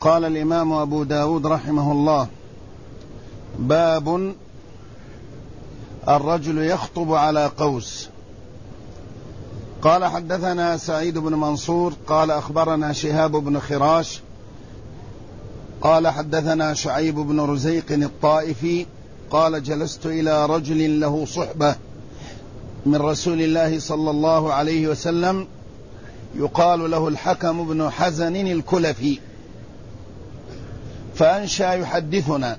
قال الإمام أبو داود رحمه الله: باب الرجل يخطب على قوس. قال: حدثنا سعيد بن منصور قال أخبرنا شهاب بن خراش قال حدثنا شعيب بن رزيق الطائفي قال: جلست إلى رجل له صحبة من رسول الله صلى الله عليه وسلم يقال له الحكم بن حزن الكلفي، فأنشأ يحدثنا.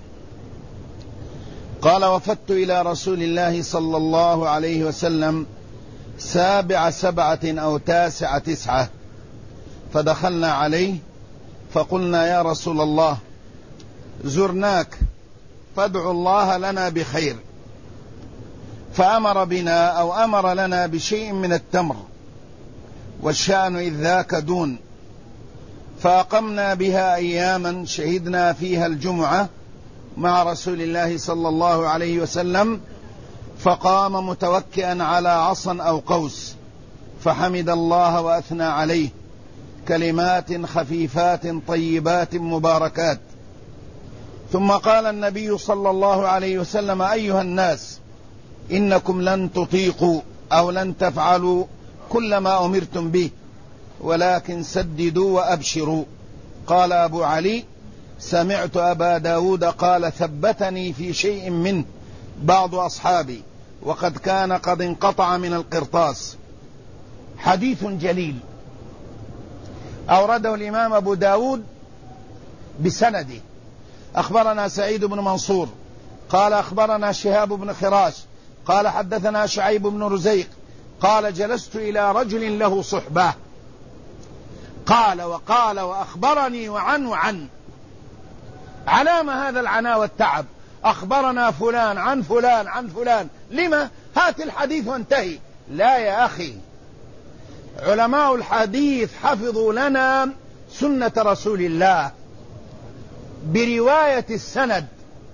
قال: وفدت إلى رسول الله صلى الله عليه وسلم 7 7 أو 9 9، فدخلنا عليه فقلنا: يا رسول الله، زرناك فادعوا الله لنا بخير. فأمر بنا أو أمر لنا بشيء من التمر، والشأن إذ ذاك دون، فأقمنا بها أياما شهدنا فيها الجمعة مع رسول الله صلى الله عليه وسلم، فقام متوكئا على عصا أو قوس فحمد الله وأثنى عليه، كلمات خفيفات طيبات مباركات. ثم قال النبي صلى الله عليه وسلم: أيها الناس، إنكم لن تطيقوا أو لن تفعلوا كل ما أمرتم به، ولكن سددوا وأبشروا. قال أبو علي: سمعت أبا داود قال: ثبتني في شيء منه بعض أصحابي، وقد كان قد انقطع من القرطاس. حديث جليل أورده الإمام أبو داود بسنده. أخبرنا سعيد بن منصور قال أخبرنا شهاب بن خراش قال حدثنا شعيب بن رزيق قال: جلست إلى رجل له صحبة. قال وقال وأخبرني وعن علام هذا العناء والتعب. أخبرنا فلان عن فلان عن فلان، لما؟ هات الحديث وانتهي. لا يا أخي، علماء الحديث حفظوا لنا سنة رسول الله برواية السند.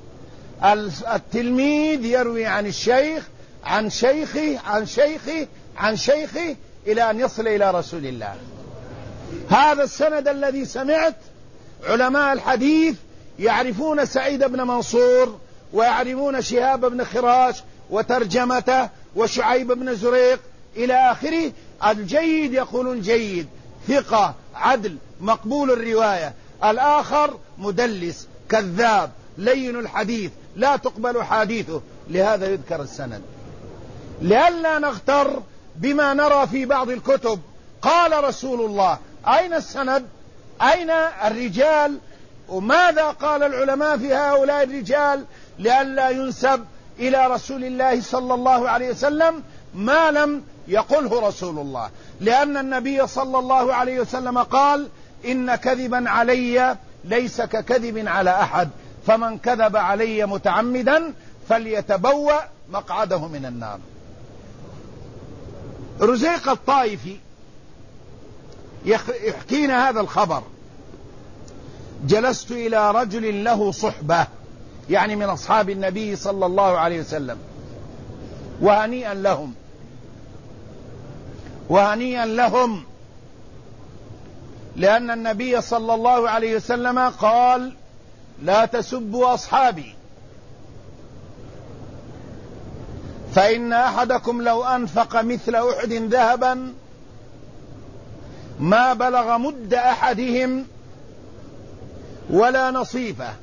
التلميذ يروي عن الشيخ عن شيخه عن شيخه عن شيخه إلى أن يصل إلى رسول الله. هذا السند الذي سمعت علماء الحديث يعرفون سعيد بن منصور، ويعرفون شهاب بن خراش وترجمته، وشعيب بن زريق إلى آخره. الجيد يقولون جيد، ثقة، عدل، مقبول الرواية. الآخر مدلس، كذاب، لين الحديث، لا تقبل حديثه. لهذا يذكر السند، لئلا نغتر بما نرى في بعض الكتب. قال رسول الله، أين السند؟ أين الرجال؟ وماذا قال العلماء في هؤلاء الرجال؟ لئلا ينسب إلى رسول الله صلى الله عليه وسلم ما لم يقله رسول الله، لأن النبي صلى الله عليه وسلم قال: إن كذبا علي ليس ككذب على أحد، فمن كذب علي متعمدا فليتبوأ مقعده من النار. رزيق الطائفي يحكينا هذا الخبر: جلست إلى رجل له صحبة، يعني من أصحاب النبي صلى الله عليه وسلم، وهنيئا لهم وهنيئا لهم، لأن النبي صلى الله عليه وسلم قال: لا تسبوا أصحابي، فإن أحدكم لو أنفق مثل أحد ذهبا ما بلغ مد أحدهم ولا نصيفه.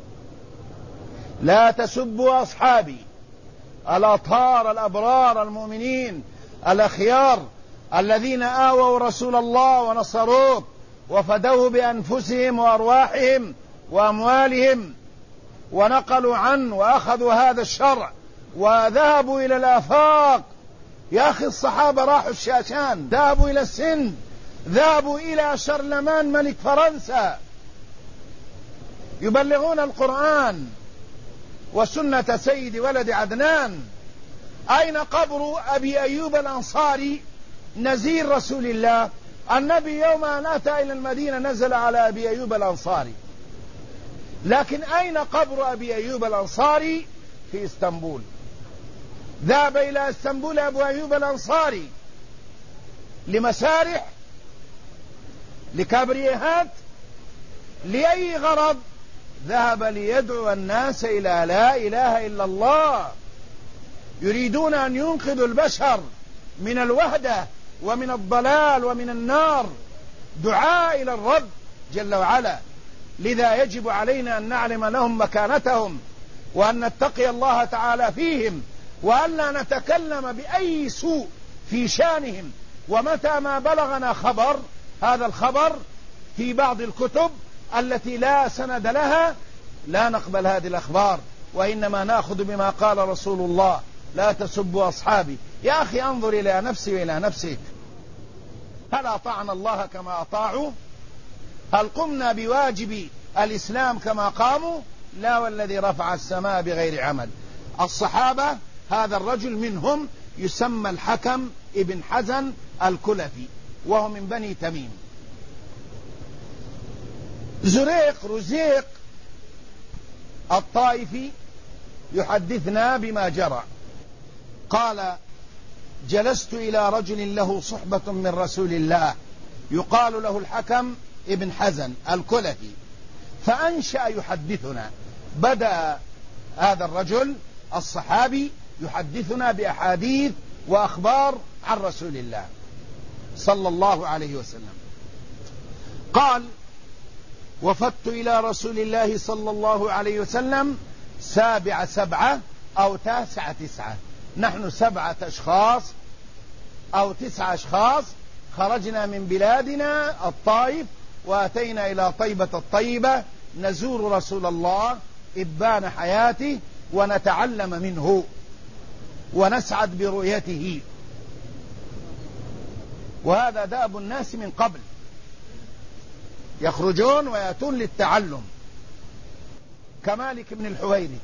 لا تسبوا أصحابي، الأطهار الأبرار المؤمنين الأخيار الذين آووا رسول الله ونصروه وفدوه بأنفسهم وأرواحهم وأموالهم، ونقلوا عنه وأخذوا هذا الشرع وذهبوا إلى الآفاق. يا أخي، الصحابة راحوا الشاشان، ذهبوا إلى السند، ذهبوا إلى شارلمان ملك فرنسا يبلغون القرآن وسنة سيد ولد عدنان. أين قبر أبي أيوب الأنصاري نزير رسول الله؟ النبي يوم أن أتى إلى المدينة نزل على أبي أيوب الأنصاري، لكن أين قبر أبي أيوب الأنصاري؟ في اسطنبول. ذهب إلى اسطنبول أبو أيوب الأنصاري لمسارح، لكابريهات، لأي غرض؟ ذهب ليدعو الناس إلى لا إله إلا الله. يريدون أن ينقذوا البشر من الوحدة ومن الضلال ومن النار، دعاء إلى الرب جل وعلا. لذا يجب علينا أن نعلم لهم مكانتهم، وأن نتقي الله تعالى فيهم، وأن لا نتكلم بأي سوء في شانهم. ومتى ما بلغنا خبر، هذا الخبر في بعض الكتب التي لا سند لها، لا نقبل هذه الأخبار، وإنما نأخذ بما قال رسول الله: لا تسبوا أصحابي. يا أخي انظر إلى نفسي وإلى نفسك، هل أطعنا الله كما أطاعوا؟ هل قمنا بواجب الإسلام كما قاموا؟ لا، والذي رفع السماء بغير عمد. الصحابة هذا الرجل منهم يسمى الحكم ابن حزن الكلفي، وهو من بني تميم. رزيق الطائفي يحدثنا بما جرى. قال: جلست إلى رجل له صحبة من رسول الله يقال له الحكم ابن حزن الكلفي، فأنشأ يحدثنا. بدأ هذا الرجل الصحابي يحدثنا بأحاديث وأخبار عن رسول الله صلى الله عليه وسلم. قال: وفدت إلى رسول الله صلى الله عليه وسلم 7 أو 9. نحن 7 أشخاص أو 9 أشخاص خرجنا من بلادنا الطائف، وأتينا إلى طيبة الطيبة نزور رسول الله إبان حياته، ونتعلم منه ونسعد برؤيته. وهذا دأب الناس من قبل، يخرجون ويأتون للتعلم. كمالك بن الحويرث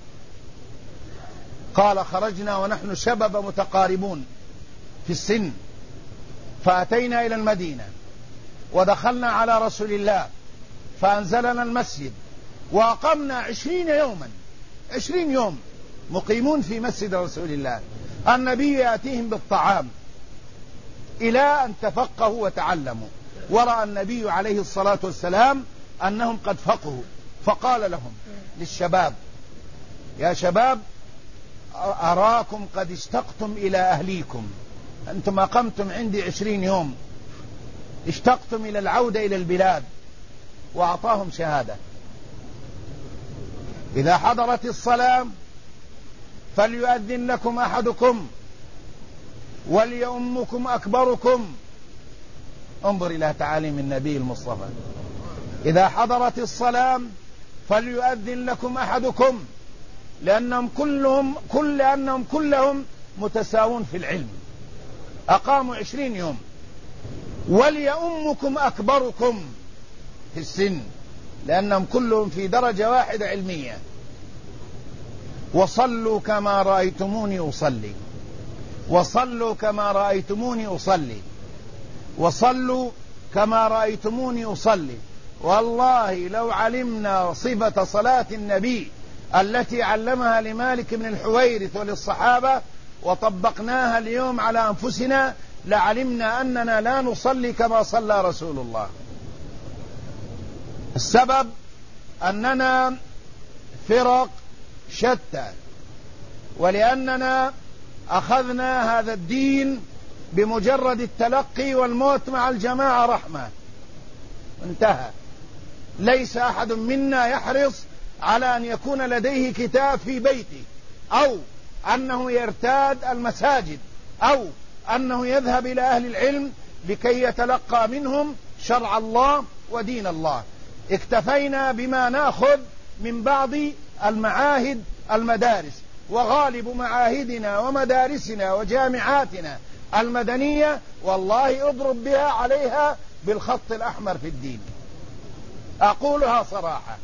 قال: خرجنا ونحن شباب متقاربون في السن، فأتينا إلى المدينة ودخلنا على رسول الله فأنزلنا المسجد، وأقمنا 20 يوم مقيمون في مسجد رسول الله. النبي يأتيهم بالطعام إلى أن تفقهوا وتعلموا. ورأى النبي عليه الصلاة والسلام أنهم قد فقهوا، فقال لهم للشباب: يا شباب، أراكم قد اشتقتم إلى أهليكم، أنتم أقمتم عندي 20 يوم، اشتقتم إلى العودة إلى البلاد. وأعطاهم شهادة: إذا حضرت الصلاة فليؤذن لكم أحدكم وليؤمكم أكبركم. انظر إلى تعاليم النبي المصطفى: إذا حضرت الصلاة فليؤذن لكم أحدكم، لأنهم كلهم متساوون في العلم، أقاموا 20 يوم. وليؤمكم أكبركم في السن، لأنهم كلهم في درجة واحدة علمية. وصلوا كما رأيتموني أصلي، وصلوا كما رأيتموني أصلي، وصلوا كما رأيتموني أصلي. والله لو علمنا صفة صلاة النبي التي علمها لمالك بن الحويرث وللصحابة وطبقناها اليوم على أنفسنا، لعلمنا أننا لا نصلي كما صلى رسول الله. السبب أننا فرق شتى، ولأننا أخذنا هذا الدين بمجرد التلقي، والموت مع الجماعة رحمة، انتهى. ليس أحد منا يحرص على أن يكون لديه كتاب في بيته، أو أنه يرتاد المساجد، أو أنه يذهب إلى أهل العلم لكي يتلقى منهم شرع الله ودين الله. اكتفينا بما نأخذ من بعض المعاهد المدارس، وغالب معاهدنا ومدارسنا وجامعاتنا المدنية والله اضرب بها عليها بالخط الأحمر في الدين، أقولها صراحة.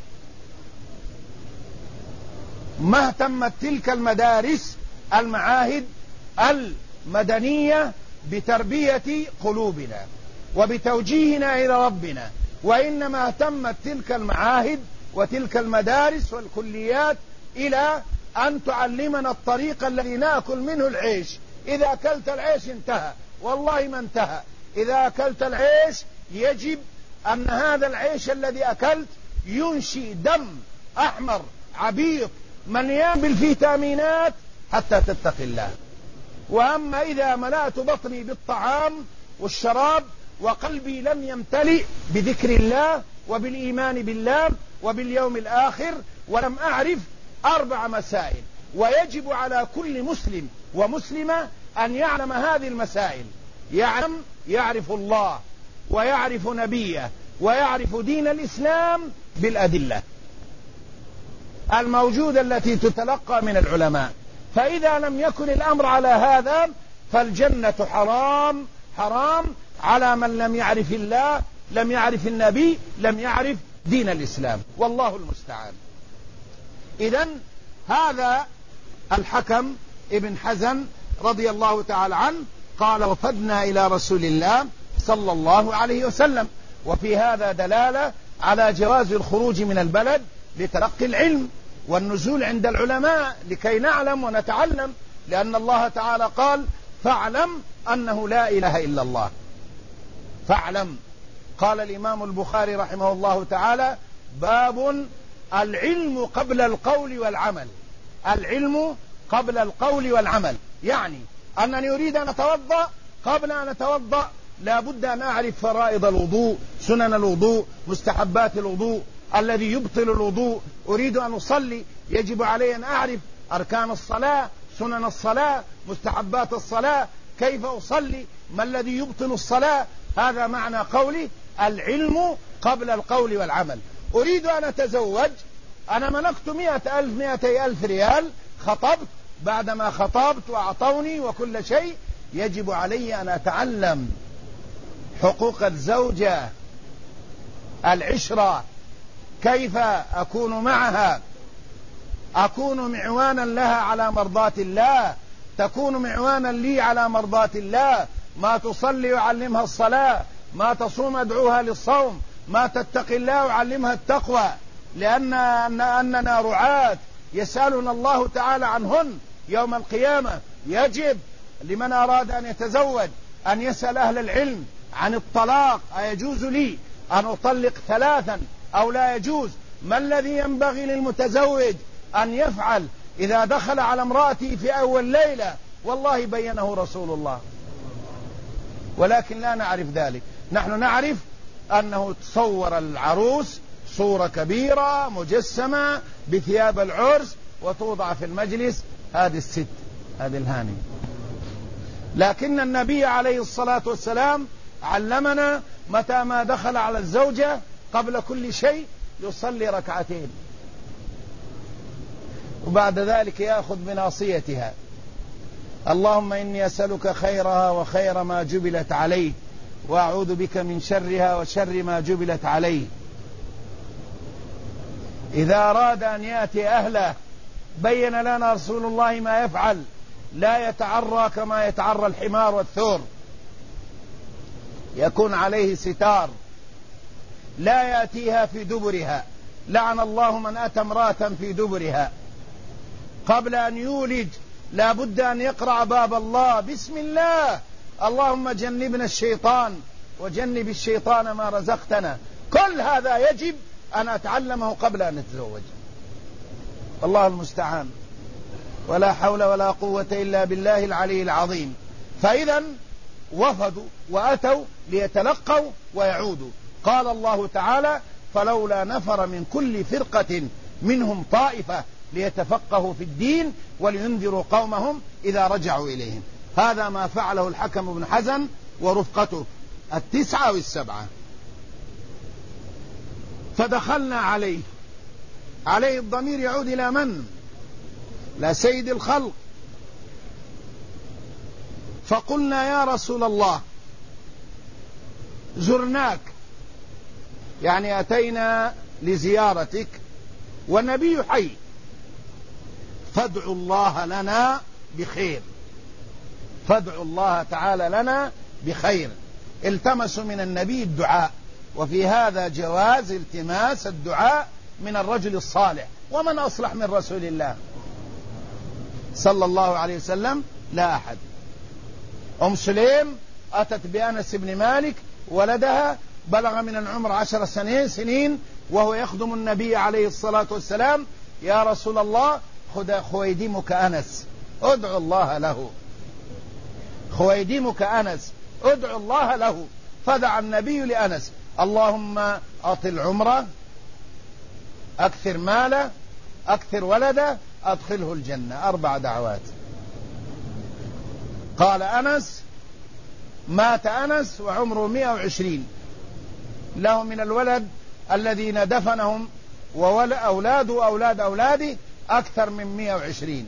ما اهتمت تلك المدارس المعاهد المدنية بتربية قلوبنا وبتوجيهنا إلى ربنا، وإنما اهتمت تلك المعاهد وتلك المدارس والكليات إلى أن تعلمنا الطريق الذي نأكل منه العيش. إذا أكلت العيش انتهى، والله ما انتهى. إذا أكلت العيش يجب أن هذا العيش الذي أكلت ينشي دم أحمر عبيط مليان بالفيتامينات حتى تتقي الله. وأما إذا ملأت بطني بالطعام والشراب وقلبي لم يمتلئ بذكر الله وبالإيمان بالله وباليوم الآخر ولم أعرف 4 مسائل، ويجب على كل مسلم ومسلمة أن يعلم هذه المسائل، يعرف الله ويعرف نبيه ويعرف دين الإسلام بالأدلة الموجودة التي تتلقى من العلماء. فإذا لم يكن الأمر على هذا فالجنة حرام حرام على من لم يعرف الله، لم يعرف النبي، لم يعرف دين الإسلام، والله المستعان. إذن هذا الحكم ابن حزن رضي الله تعالى عنه قال: وفدنا إلى رسول الله صلى الله عليه وسلم. وفي هذا دلالة على جواز الخروج من البلد لتلقي العلم والنزول عند العلماء لكي نعلم ونتعلم، لأن الله تعالى قال: فاعلم أنه لا إله إلا الله. فاعلم. قال الإمام البخاري رحمه الله تعالى: باب العلم قبل القول والعمل. العلم قبل القول والعمل، يعني أنني أريد أن أتوضأ، قبل أن أتوضأ لا بد أن أعرف فرائض الوضوء، سنن الوضوء، مستحبات الوضوء، الذي يبطل الوضوء. أريد أن أصلي، يجب علي أن أعرف أركان الصلاة، سنن الصلاة، مستحبات الصلاة، كيف أصلي، ما الذي يبطل الصلاة. هذا معنى قولي العلم قبل القول والعمل. أريد أن أتزوج، أنا ملكت 100,000 200,000 ريال، خطبت، بعدما خطبت وأعطوني وكل شيء، يجب علي أن أتعلم حقوق الزوجة، العشرة، كيف أكون معها، أكون معوانا لها على مرضاة الله، تكون معوانا لي على مرضاة الله. ما تصلي أعلمها الصلاة، ما تصوم أدعوها للصوم، ما تتقي الله أعلمها التقوى، أننا رعاة يسألنا الله تعالى عنهن يوم القيامة. يجب لمن أراد أن يتزوج أن يسأل أهل العلم عن الطلاق: أيجوز لي أن أطلق 3 أو لا يجوز؟ ما الذي ينبغي للمتزوج أن يفعل إذا دخل على امرأته في أول ليلة؟ والله بينه رسول الله، ولكن لا نعرف ذلك. نحن نعرف أنه تصور العروس صورة كبيرة مجسمة بثياب العرس وتوضع في المجلس، هذه الست، هذه الهانم. لكن النبي عليه الصلاة والسلام علمنا متى ما دخل على الزوجة قبل كل شيء يصلي 2 ركعات، وبعد ذلك يأخذ بناصيتها: اللهم إني أسألك خيرها وخير ما جبلت عليه، وأعوذ بك من شرها وشر ما جبلت عليه. إذا أراد أن يأتي أهله بين لنا رسول الله ما يفعل: لا يتعرى كما يتعرى الحمار والثور، يكون عليه ستار، لا يأتيها في دبرها، لعن الله من أتى امرأة في دبرها. قبل أن يولج لا بد أن يقرأ باب الله: بسم الله، اللهم جنبنا الشيطان وجنب الشيطان ما رزقتنا. كل هذا يجب أن أتعلمه قبل أن أتزوج. الله المستعان، ولا حول ولا قوة إلا بالله العلي العظيم. فإذا وفدوا وأتوا ليتلقوا ويعودوا. قال الله تعالى: فلولا نفر من كل فرقة منهم طائفة ليتفقهوا في الدين ولينذروا قومهم إذا رجعوا إليهم. هذا ما فعله الحكم بن حزن ورفقته 9 و7. فدخلنا عليه الضمير يعود إلى من؟ لا سيد الخلق. فقلنا: يا رسول الله، زرناك، يعني أتينا لزيارتك والنبي حي، فادعوا الله لنا بخير، فادعوا الله تعالى لنا بخير. التمسوا من النبي الدعاء، وفي هذا جواز التماس الدعاء من الرجل الصالح. ومن أصلح من رسول الله صلى الله عليه وسلم؟ لا أحد. أم سليم أتت بأنس بن مالك ولدها، بلغ من العمر 10 سنين، وهو يخدم النبي عليه الصلاة والسلام: يا رسول الله خذ خويدمك أنس ادعو الله له، خويدمك أنس ادعو الله له. فدعا النبي لأنس: اللهم أطل عمره، أكثر ماله، أكثر ولده، أدخله الجنة. 4 دعوات. قال أنس: مات أنس وعمره 120، له من الولد الذين دفنهم وأولاده أولاد أولاده أكثر من 120.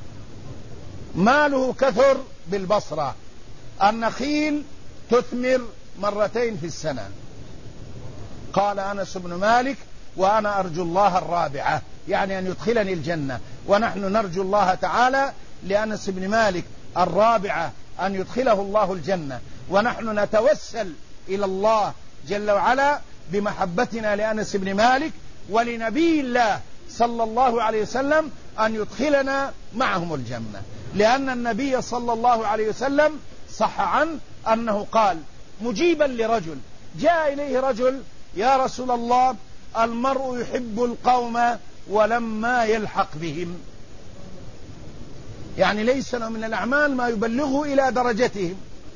ماله كثر بالبصرة، النخيل تثمر 2 في السنة. قال أنس بن مالك: وأنا أرجو الله الرابعة، يعني أن يدخلني الجنة. ونحن نرجو الله تعالى لأنس بن مالك الرابعة، أن يدخله الله الجنة. ونحن نتوسل إلى الله جل وعلا بمحبتنا لأنس بن مالك ولنبي الله صلى الله عليه وسلم أن يدخلنا معهم الجنة، لأن النبي صلى الله عليه وسلم صح عنه أنه قال مجيبا لرجل جاء إليه رجل: يا رسول الله، المرء يحب القوم ولما يلحق بهم، يعني ليس له من الأعمال ما يبلغه إلى درجتهم.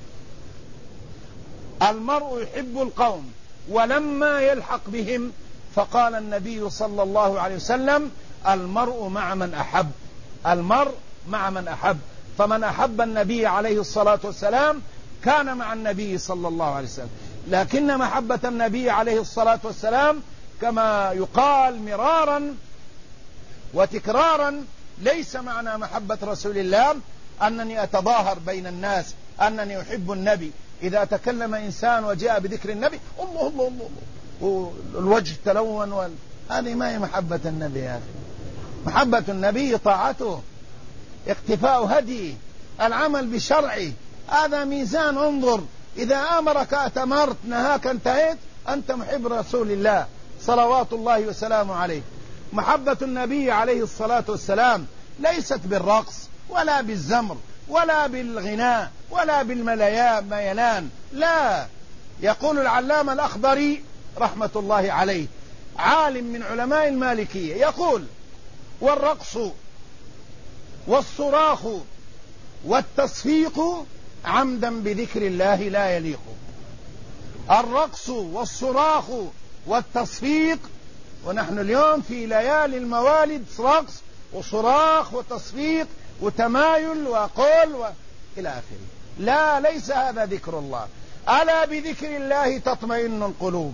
المرء يحب القوم ولما يلحق بهم. فقال النبي صلى الله عليه وسلم: المرء مع من أحب، المرء مع من أحب. فمن أحب النبي عليه الصلاة والسلام كان مع النبي صلى الله عليه وسلم. لكن محبة النبي عليه الصلاة والسلام كما يقال مرارا وتكرارا ليس معنى محبة رسول الله أنني أتظاهر بين الناس أنني أحب النبي. إذا تكلم إنسان وجاء بذكر النبي الله الله الله والوجه تلون هذه ما هي محبة النبي يا أخي. محبة النبي طاعته، اقتفاء هديه، العمل بشرعه، هذا ميزان. انظر، إذا أمرك أتمرت، نهاك انتهيت، أنت محب رسول الله صلوات الله وسلامه عليه. محبة النبي عليه الصلاة والسلام ليست بالرقص ولا بالزمر ولا بالغناء ولا بالميلان، لا. يقول العلامة الأخضري رحمة الله عليه، عالم من علماء المالكية، يقول: والرقص والصراخ والتصفيق عمدا بذكر الله لا يليق. الرقص والصراخ والتصفيق، ونحن اليوم في ليالي الموالد رقص وصراخ وتصفيق وتمايل وقول إلى آخره. لا، ليس هذا ذكر الله. ألا بذكر الله تطمئن القلوب.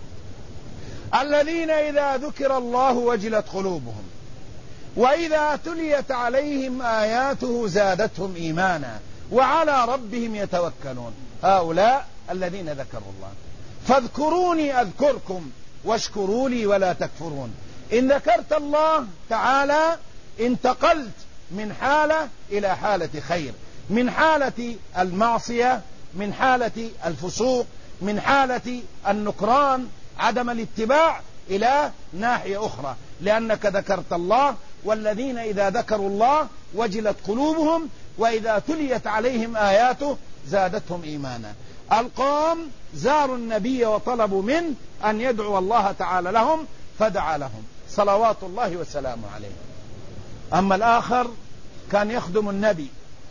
الذين إذا ذكر الله وجلت قلوبهم وإذا تليت عليهم آياته زادتهم إيمانا وعلى ربهم يتوكلون. هؤلاء الذين ذكروا الله. فاذكروني أذكركم واشكروا لي ولا تكفرون. إن ذكرت الله تعالى انتقلت من حالة إلى حالة خير، من حالة المعصية، من حالة الفسوق، من حالة النكران عدم الاتباع، إلى ناحية أخرى، لأنك ذكرت الله. والذين إذا ذكروا الله وجلت قلوبهم وإذا تليت عليهم آياته زادتهم إيمانا. القوم زاروا النبي وطلبوا منه أن يدعو الله تعالى لهم فدعا لهم صلوات الله وسلامه عليه. أما الآخر كان يخدم النبي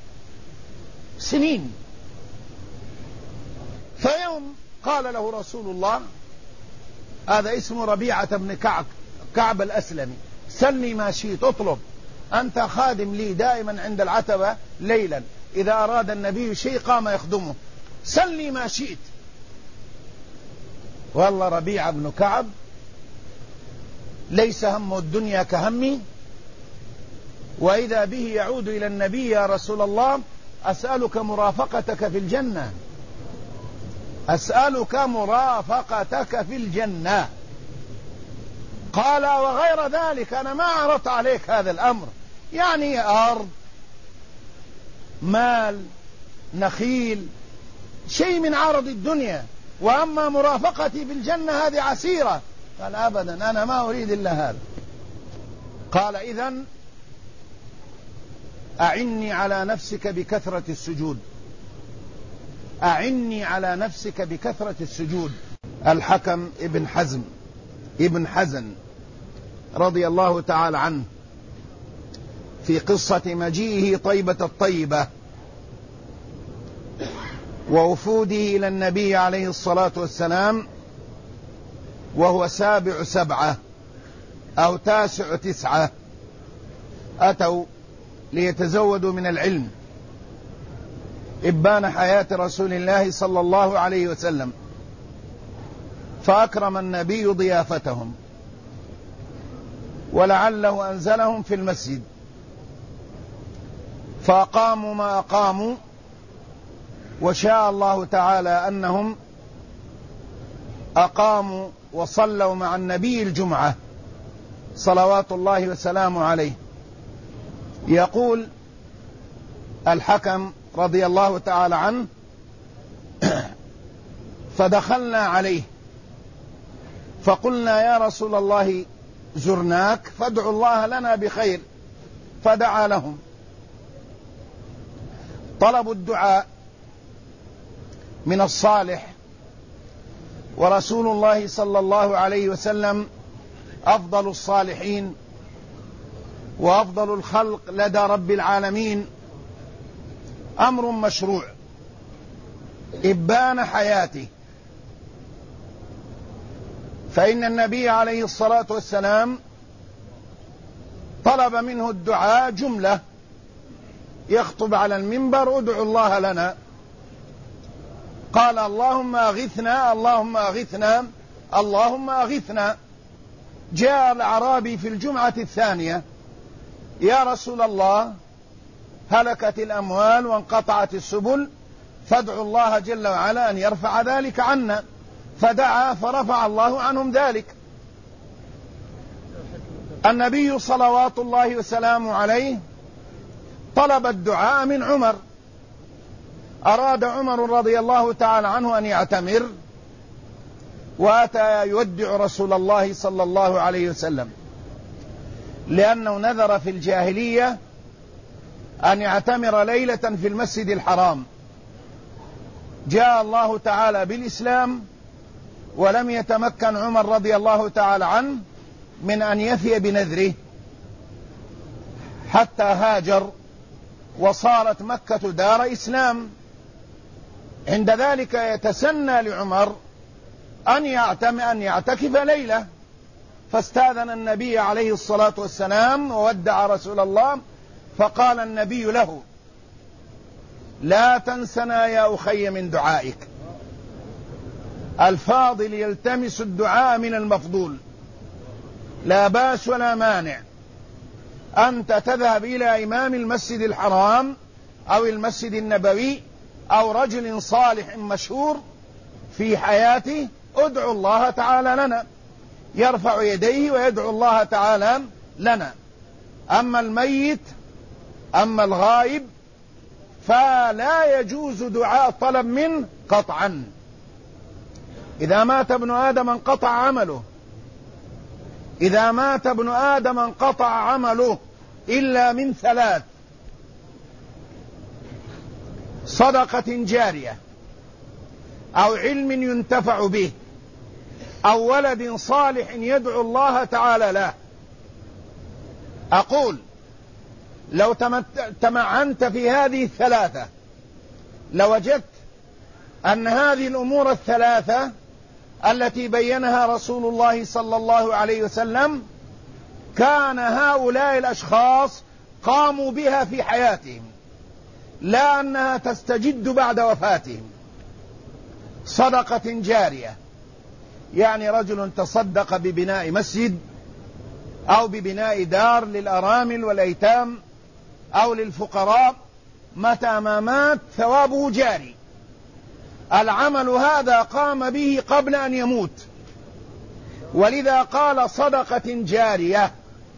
سنين، فيوم قال له رسول الله، هذا اسمه ربيعة بن كعب الأسلمي: سلني ما شئت، اطلب، أنت خادم لي دائما عند العتبة ليلا، إذا أراد النبي شيء قام يخدمه، سلني ما شئت. والله ربيعة بن كعب ليس همه الدنيا كهمي، وإذا به يعود إلى النبي: يا رسول الله، أسألك مرافقتك في الجنة، أسألك مرافقتك في الجنة. قال: وغير ذلك أنا ما عرضت عليك هذا الأمر، يعني أرض، مال، نخيل، شيء من عرض الدنيا، وأما مرافقتي في الجنة هذه عسيرة. قال: أبدا، أنا ما أريد إلا هذا. قال: إذن أعني على نفسك بكثرة السجود، أعني على نفسك بكثرة السجود. الحكم ابن حزم ابن حزن رضي الله تعالى عنه في قصة مجيئه طيبة الطيبة ووفوده إلى النبي عليه الصلاة والسلام، وهو 7 7 أو 9 9 أتوا ليتزودوا من العلم إبان حياة رسول الله صلى الله عليه وسلم، فأكرم النبي ضيافتهم ولعله أنزلهم في المسجد، فأقاموا ما أقاموا، وشاء الله تعالى أنهم أقاموا وصلوا مع النبي الجمعة صلوات الله وسلامه عليه. يقول الحكم رضي الله تعالى عنه: فدخلنا عليه فقلنا يا رسول الله زرناك فادعوا الله لنا بخير، فدعا لهم. طلبوا الدعاء من الصالح، ورسول الله صلى الله عليه وسلم أفضل الصالحين وأفضل الخلق لدى رب العالمين، أمر مشروع إبان حياته. فإن النبي عليه الصلاة والسلام طلب منه الدعاء جملة، يخطب على المنبر: ادعوا الله لنا. قال: اللهم أغثنا، اللهم أغثنا، اللهم أغثنا. جاء الأعرابي في الجمعة الثانية: يا رسول الله هلكت الأموال وانقطعت السبل، فادعوا الله جل وعلا أن يرفع ذلك عنا. فدعا فرفع الله عنهم ذلك. النبي صلوات الله وسلامه عليه طلب الدعاء من عمر. أراد عمر رضي الله تعالى عنه أن يعتمر، وأتى يودع رسول الله صلى الله عليه وسلم، لأنه نذر في الجاهلية أن يعتمر ليلة في المسجد الحرام. جاء الله تعالى بالإسلام، ولم يتمكن عمر رضي الله تعالى عنه من أن يفي بنذره حتى هاجر وصارت مكة دار إسلام. عند ذلك يتسنى لعمر أن يعتكف ليلة، فاستاذن النبي عليه الصلاة والسلام وودع رسول الله، فقال النبي له: لا تنسنا يا أخي من دعائك. الفاضل يلتمس الدعاء من المفضول، لا باس ولا مانع. أنت تذهب إلى إمام المسجد الحرام أو المسجد النبوي أو رجل صالح مشهور في حياته، ادعو الله تعالى لنا، يرفع يديه ويدعو الله تعالى لنا. أما الميت، أما الغائب، فلا يجوز دعاء طلب منه قطعا. إذا مات ابن آدم انقطع عمله، إذا مات ابن آدم انقطع عمله إلا من 3: صدقة جارية، أو علم ينتفع به، أو ولد صالح يدعو الله تعالى له. أقول: لو تمعنت في هذه 3 لوجدت أن هذه الأمور 3 التي بينها رسول الله صلى الله عليه وسلم كان هؤلاء الأشخاص قاموا بها في حياتهم، لا أنها تستجد بعد وفاتهم. صدقة جارية، يعني رجل تصدق ببناء مسجد أو ببناء دار للأرامل والأيتام أو للفقراء، متى ما مات ثوابه جاري. العمل هذا قام به قبل أن يموت، ولذا قال صدقة جارية.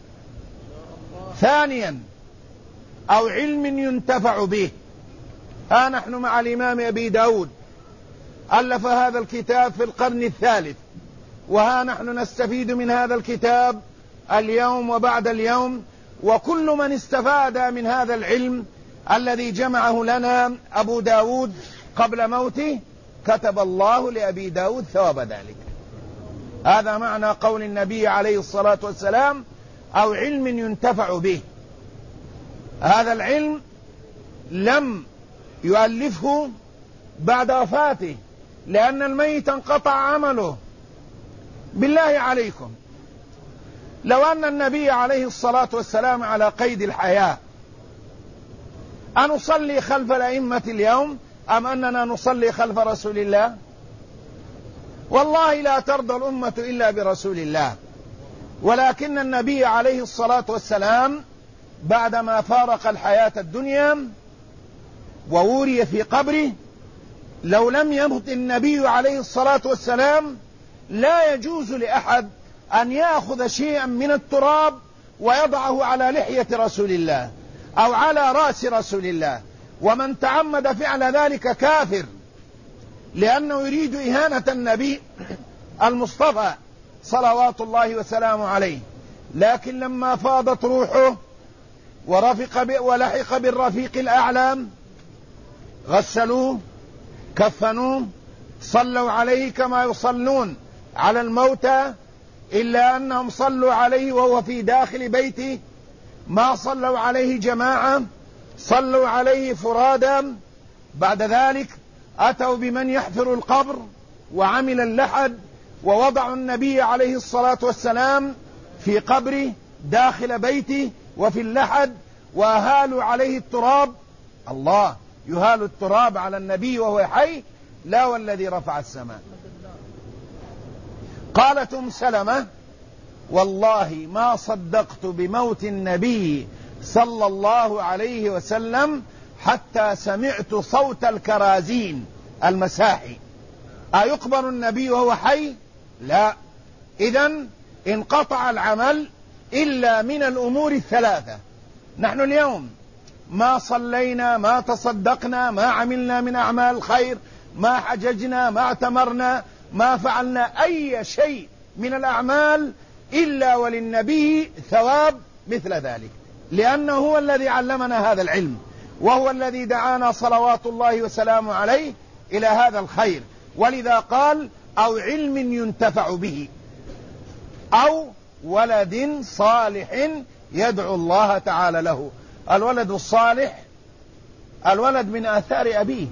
ثانيا: أو علم ينتفع به. ها نحن مع الإمام أبي داود، ألف هذا الكتاب في القرن الثالث، وها نحن نستفيد من هذا الكتاب اليوم وبعد اليوم، وكل من استفاد من هذا العلم الذي جمعه لنا أبو داود قبل موته كتب الله لأبي داود ثواب ذلك. هذا معنى قول النبي عليه الصلاة والسلام أو علم ينتفع به. هذا العلم لم يؤلفه بعد وفاته، لأن الميت انقطع عمله. بالله عليكم، لو أن النبي عليه الصلاة والسلام على قيد الحياة، أنصلي خلف الأئمة اليوم أم أننا نصلي خلف رسول الله؟ والله لا ترضى الأمة إلا برسول الله. ولكن النبي عليه الصلاة والسلام بعدما فارق الحياة الدنيا ووري في قبره، لو لم يمت النبي عليه الصلاة والسلام لا يجوز لأحد أن يأخذ شيئا من التراب ويضعه على لحية رسول الله أو على رأس رسول الله، ومن تعمد فعل ذلك كافر، لأنه يريد إهانة النبي المصطفى صلوات الله وسلامه عليه. لكن لما فاضت روحه ولحق بالرفيق الأعلى، غسلوه، كفنوه، صلوا عليه كما يصلون على الموتى، إلا أنهم صلوا عليه وهو في داخل بيته، ما صلوا عليه جماعة، صلوا عليه فرادا. بعد ذلك أتوا بمن يحفر القبر وعمل اللحد، ووضعوا النبي عليه الصلاة والسلام في قبره داخل بيته وفي اللحد، وأهالوا عليه التراب. الله يهال التراب على النبي وهو حي؟ لا والذي رفع السماء. قالت أم سلمة: والله ما صدقت بموت النبي صلى الله عليه وسلم حتى سمعت صوت الكرازين المساحي. أيقبر النبي وهو حي؟ لا. إذن انقطع العمل إلا من الأمور الثلاثة. نحن اليوم ما صلينا، ما تصدقنا، ما عملنا من أعمال الخير، ما حججنا، ما اعتمرنا، ما فعلنا أي شيء من الأعمال إلا وللنبي ثواب مثل ذلك، لأنه هو الذي علمنا هذا العلم، وهو الذي دعانا صلوات الله وسلامه عليه إلى هذا الخير. ولذا قال: أو علم ينتفع به، أو ولد صالح يدعو الله تعالى له. الولد الصالح الولد من آثار أبيه،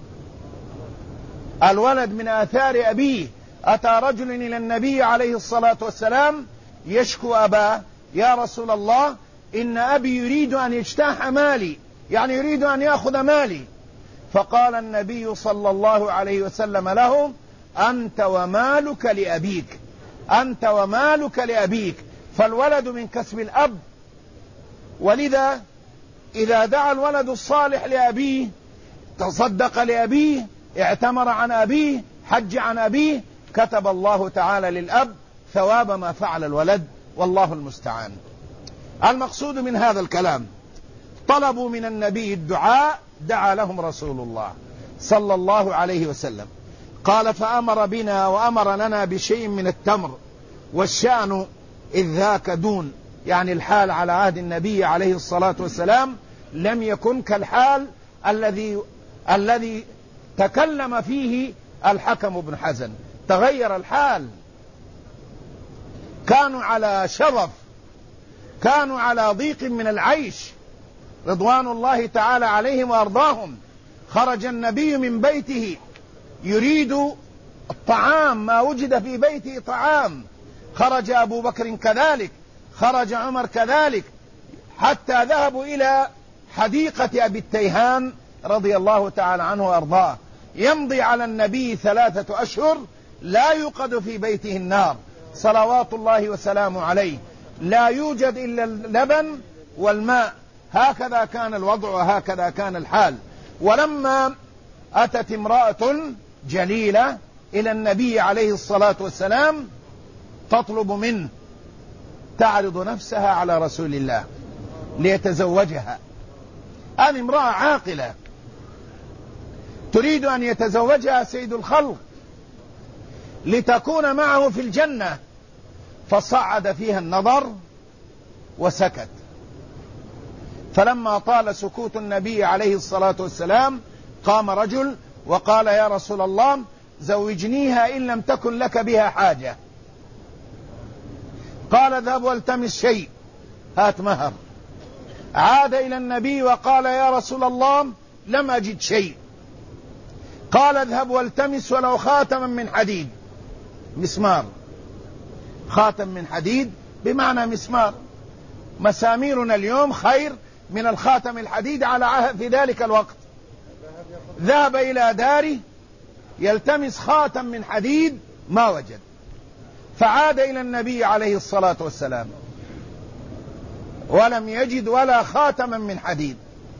الولد من آثار أبيه. أتى رجل إلى النبي عليه الصلاة والسلام يشكو أباه: يا رسول الله، إن أبي يريد أن يجتاح مالي، يعني يريد أن يأخذ مالي. فقال النبي صلى الله عليه وسلم له: أنت ومالك لأبيك، أنت ومالك لأبيك. فالولد من كسب الأب. ولذا إذا دعا الولد الصالح لأبيه، تصدق لأبيه، اعتمر عن أبيه، حج عن أبيه، كتب الله تعالى للأب ثواب ما فعل الولد، والله المستعان. المقصود من هذا الكلام: طلبوا من النبي الدعاء، دعا لهم رسول الله صلى الله عليه وسلم. قال: فأمر بنا وأمر لنا بشيء من التمر، والشأن إذ ذاك دون، يعني الحال على عهد النبي عليه الصلاة والسلام لم يكن كالحال الذي تكلم فيه الحكم بن حزن. تغير الحال، كانوا على شرف، كانوا على ضيق من العيش رضوان الله تعالى عليهم وأرضاهم. خرج النبي من بيته يريد الطعام، ما وجد في بيته طعام. خرج أبو بكر كذلك، خرج عمر كذلك، حتى ذهبوا إلى حديقة أبي التيهان رضي الله تعالى عنه وأرضاه. يمضي على النبي 3 أشهر لا يوقد في بيته النار صلوات الله وسلامه عليه، لا يوجد إلا اللبن والماء. هكذا كان الوضع وهكذا كان الحال. ولما أتت امرأة جليلة إلى النبي عليه الصلاة والسلام تطلب منه، تعرض نفسها على رسول الله ليتزوجها. هذه امرأة عاقلة تريد أن يتزوجها سيد الخلق لتكون معه في الجنة، فصعد فيها النظر وسكت. فلما طال سكوت النبي عليه الصلاة والسلام قام رجل وقال: يا رسول الله، زوجنيها إن لم تكن لك بها حاجة. قال اذهب والتمس شيء، هات مهر. عاد إلى النبي وقال يا رسول الله لم أجد شيء. قال اذهب والتمس ولو خاتما من حديد، مسمار، خاتم من حديد بمعنى مسمار. مساميرنا اليوم خير من الخاتم الحديد على عهد في ذلك الوقت. ذهب إلى داره يلتمس خاتم من حديد ما وجد، فعاد إلى النبي عليه الصلاة والسلام ولم يجد ولا خاتما من حديد.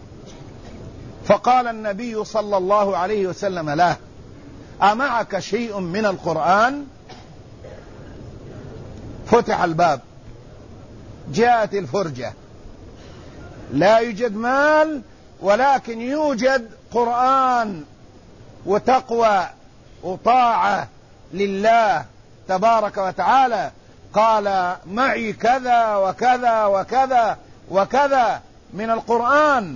فقال النبي صلى الله عليه وسلم له أمعك شيء من القرآن؟ فتح الباب، جاءت الفرجة، لا يوجد مال ولكن يوجد قرآن وتقوى وطاعة لله تبارك وتعالى. قال معي كذا وكذا وكذا وكذا من القرآن.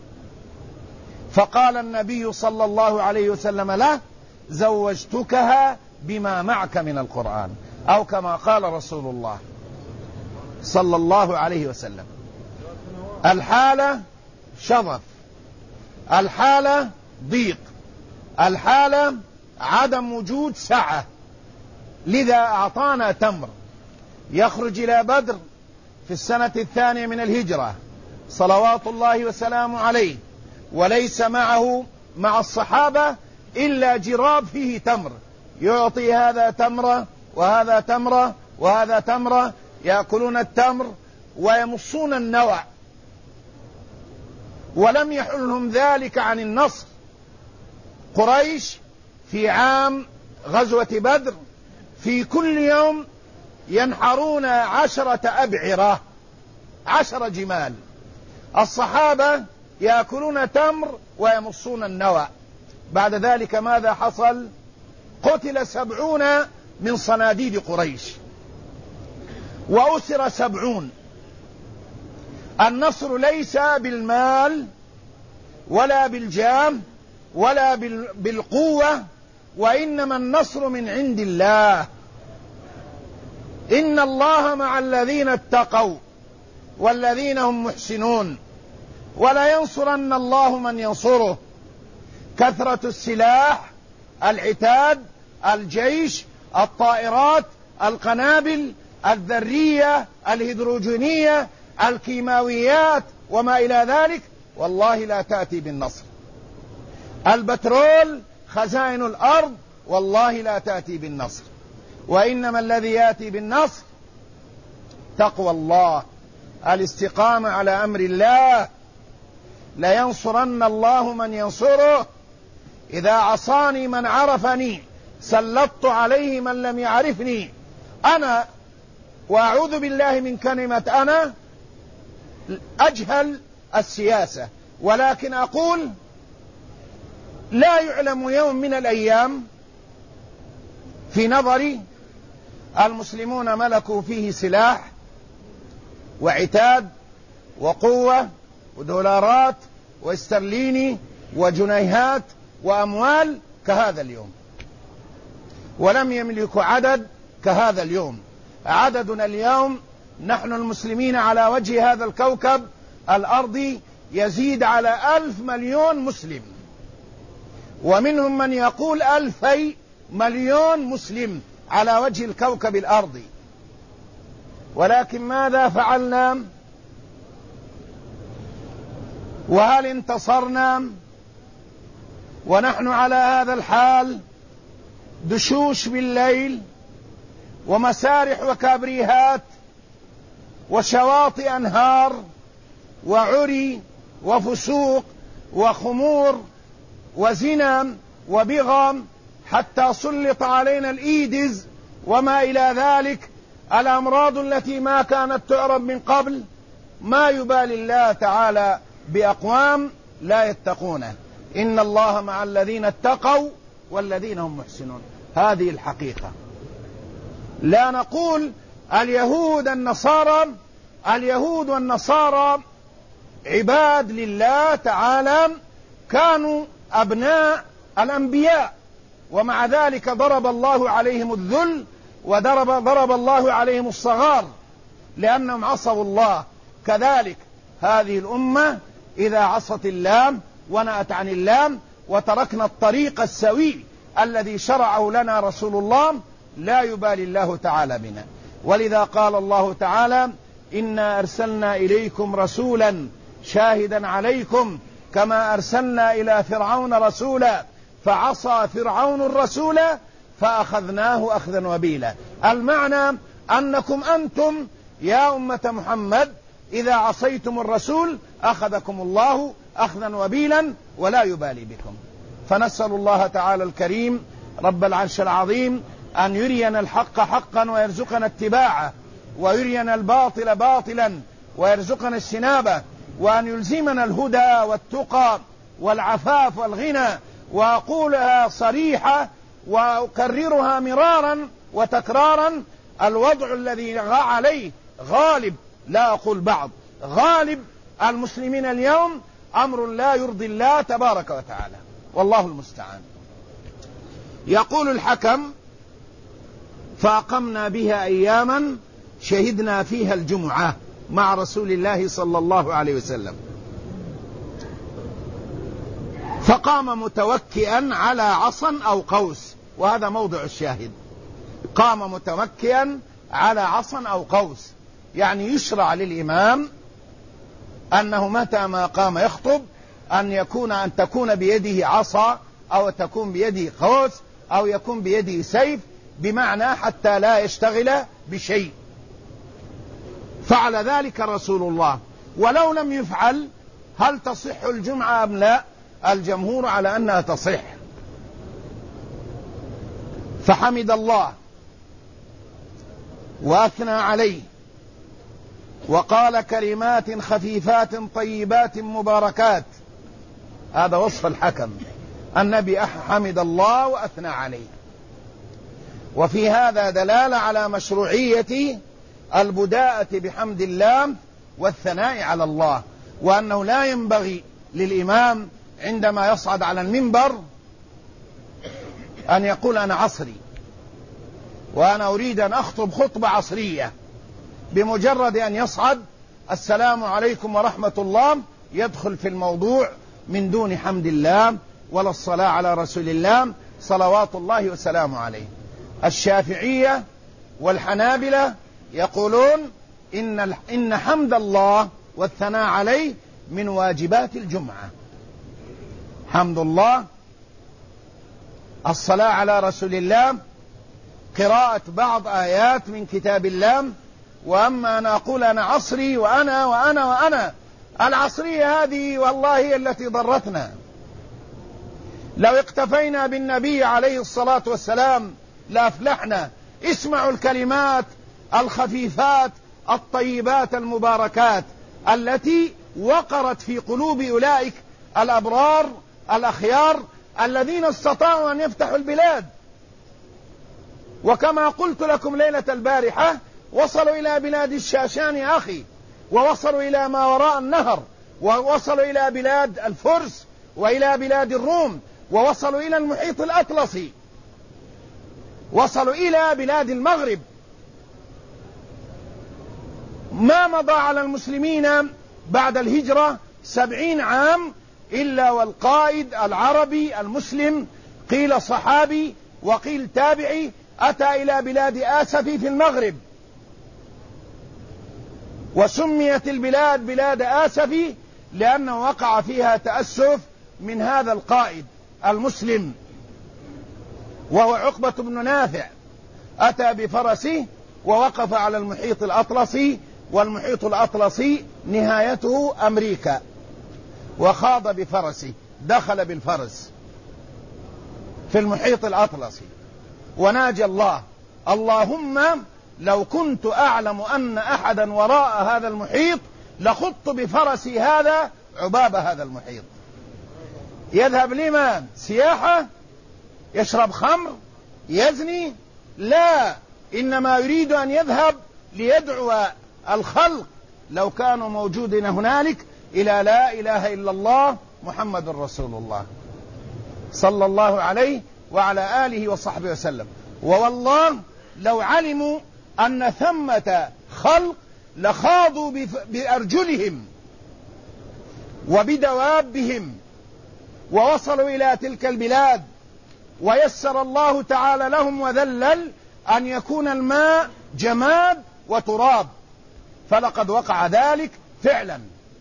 فقال النبي صلى الله عليه وسلم له زوجتكها بما معك من القرآن، أو كما قال رسول الله صلى الله عليه وسلم. الحالة شظف، الحالة ضيق، الحالة عدم وجود سعة، لذا أعطانا تمر. يخرج إلى بدر في السنة 2 من الهجرة صلوات الله وسلامه عليه، وليس معه مع الصحابة إلا جراب فيه تمر، يعطي هذا تمرة وهذا تمرة وهذا تمرة، يأكلون التمر ويمصون النوى. ولم يحلهم ذلك عن النصر. قريش في عام غزوة بدر في كل يوم ينحرون 10 أبعرة، 10 جمال. الصحابة يأكلون تمر ويمصون النوى. بعد ذلك ماذا حصل؟ قتل 70 من صناديد قريش وأسر 70. النصر ليس بالمال ولا بالجاه ولا بالقوة، وإنما النصر من عند الله. إن الله مع الذين اتقوا والذين هم محسنون، ولا ينصرن الله من ينصره. كثرة السلاح، العتاد، الجيش، الطائرات، القنابل الذرية، الهيدروجينية، الكيماويات وما إلى ذلك، والله لا تأتي بالنصر. البترول، خزائن الأرض، والله لا تأتي بالنصر. وإنما الذي يأتي بالنصر تقوى الله، الاستقامة على أمر الله. لينصرن الله من ينصره. إذا عصاني من عرفني سلطت عليه من لم يعرفني. أنا وأعوذ بالله من كلمة أنا أجهل السياسة، ولكن أقول لا يعلم يوم من الأيام في نظري المسلمون ملكوا فيه سلاح وعتاد وقوة ودولارات واسترليني وجنيهات وأموال كهذا اليوم، ولم يملكوا عدد كهذا اليوم. عددنا اليوم نحن المسلمين على وجه هذا الكوكب الأرضي يزيد على 1,000 مليون مسلم، ومنهم من يقول 2,000 مليون مسلم على وجه الكوكب الأرضي. ولكن ماذا فعلنا؟ وهل انتصرنا؟ ونحن على هذا الحال دشوش بالليل ومسارح وكابريهات وشواطئ أنهار وعري وفسوق وخمور وزنا وبغم، حتى سلط علينا الإيدز وما إلى ذلك، الأمراض التي ما كانت تعرف من قبل. ما يبالي الله تعالى بأقوام لا يتقونه. إن الله مع الذين اتقوا والذين هم محسنون. هذه الحقيقة. لا نقول اليهود النصارى، اليهود والنصارى عباد لله تعالى، كانوا أبناء الأنبياء، ومع ذلك ضرب الله عليهم الذل وضرب الله عليهم الصغار لأنهم عصوا الله. كذلك هذه الأمة إذا عصت الله ونأت عن الله وتركنا الطريق السوي الذي شرعه لنا رسول الله لا يبالي الله تعالى بنا. ولذا قال الله تعالى: إنا أرسلنا إليكم رسولا شاهدا عليكم كما أرسلنا إلى فرعون رسولا فعصى فرعون الرسول فأخذناه أخذا وبيلا. المعنى أنكم أنتم يا أمة محمد إذا عصيتم الرسول أخذكم الله أخذا وبيلا ولا يبالي بكم. فنسأل الله تعالى الكريم رب العرش العظيم أن يرينا الحق حقا ويرزقنا اتباعه، ويرينا الباطل باطلا ويرزقنا اجتنابه، وأن يلزمنا الهدى والتقى والعفاف والغنى. وأقولها صريحة وأكررها مرارا وتكرارا: الوضع الذي عليه غالب، لا أقول بعض، غالب المسلمين اليوم أمر لا يرضي الله تبارك وتعالى، والله المستعان. يقول الحكم: فأقمنا بها أياما شهدنا فيها الجمعة مع رسول الله صلى الله عليه وسلم، فقام متوكئا على عصا أو قوس، وهذا موضع الشاهد. قام متوكئا على عصا أو قوس، يعني يشرع للإمام أنه متى ما قام يخطب أن تكون بيده عصا أو تكون بيده قوس أو يكون بيده سيف، بمعنى حتى لا يشتغل بشيء. فعل ذلك رسول الله. ولو لم يفعل هل تصح الجمعة أم لا؟ الجمهور على أنها تصح. فحمد الله وأثنى عليه وقال كلمات خفيفات طيبات مباركات. هذا وصف الحكم، النبي حمد الله وأثنى عليه. وفي هذا دلالة على مشروعية البداءة بحمد الله والثناء على الله، وأنه لا ينبغي للإمام عندما يصعد على المنبر أن يقول أنا عصري وأنا أريد أن أخطب خطبة عصرية. بمجرد أن يصعد السلام عليكم ورحمة الله يدخل في الموضوع من دون حمد الله ولا الصلاة على رسول الله صلوات الله وسلامه عليه. الشافعية والحنابلة يقولون إن حمد الله والثناء عليه من واجبات الجمعة. حمد الله، الصلاة على رسول الله، قراءة بعض آيات من كتاب الله. وأما أنا أقول أنا عصري وأنا وأنا وأنا، العصرية هذه والله هي التي ضرتنا. لو اقتفينا بالنبي عليه الصلاة والسلام لأفلحنا. اسمعوا الكلمات الخفيفات الطيبات المباركات التي وقرت في قلوب أولئك الأبرار الأخيار الذين استطاعوا أن يفتحوا البلاد. وكما قلت لكم ليلة البارحة، وصلوا إلى بلاد الشاشان يا أخي، ووصلوا إلى ما وراء النهر، ووصلوا إلى بلاد الفرس وإلى بلاد الروم، ووصلوا إلى المحيط الأطلسي، وصلوا إلى بلاد المغرب. ما مضى على المسلمين بعد الهجرة 70 عام إلا والقائد العربي المسلم، قيل صحابي وقيل تابعي، أتى إلى بلاد آسفي في المغرب، وسميت البلاد بلاد آسفي لأنه وقع فيها تأسف من هذا القائد المسلم، وهو عقبة بن نافع. أتى بفرسه ووقف على المحيط الأطلسي، والمحيط الأطلسي نهايته أمريكا، وخاض بفرسه، دخل بالفرس في المحيط الأطلسي وناجى الله. اللهم لو كنت أعلم أن أحدا وراء هذا المحيط لخضت بفرسي هذا عباب هذا المحيط. يذهب لما؟ سياحة؟ يشرب خمر؟ يزني؟ لا، إنما يريد أن يذهب ليدعو الخلق لو كانوا موجودين هنالك إلى لا إله إلا الله محمد رسول الله صلى الله عليه وعلى آله وصحبه وسلم. ووالله لو علموا أن ثمة خلق لخاضوا بأرجلهم وبدوابهم ووصلوا إلى تلك البلاد، ويسر الله تعالى لهم وذلل أن يكون الماء جماد وتراب، فلقد وقع ذلك فعلا.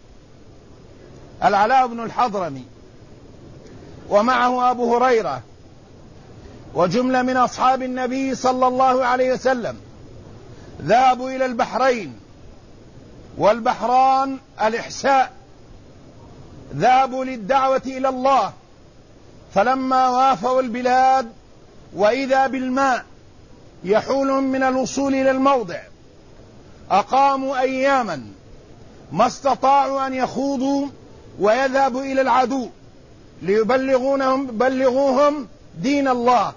العلاء بن الحضرمي ومعه أبو هريرة وجملة من أصحاب النبي صلى الله عليه وسلم ذهبوا إلى البحرين، والبحران الإحساء، ذهبوا للدعوة إلى الله، فلما وافوا البلاد وإذا بالماء يحولهم من الوصول إلى الموضع، أقاموا أياما ما استطاعوا أن يخوضوا ويذهبوا إلى العدو ليبلغوهم دين الله.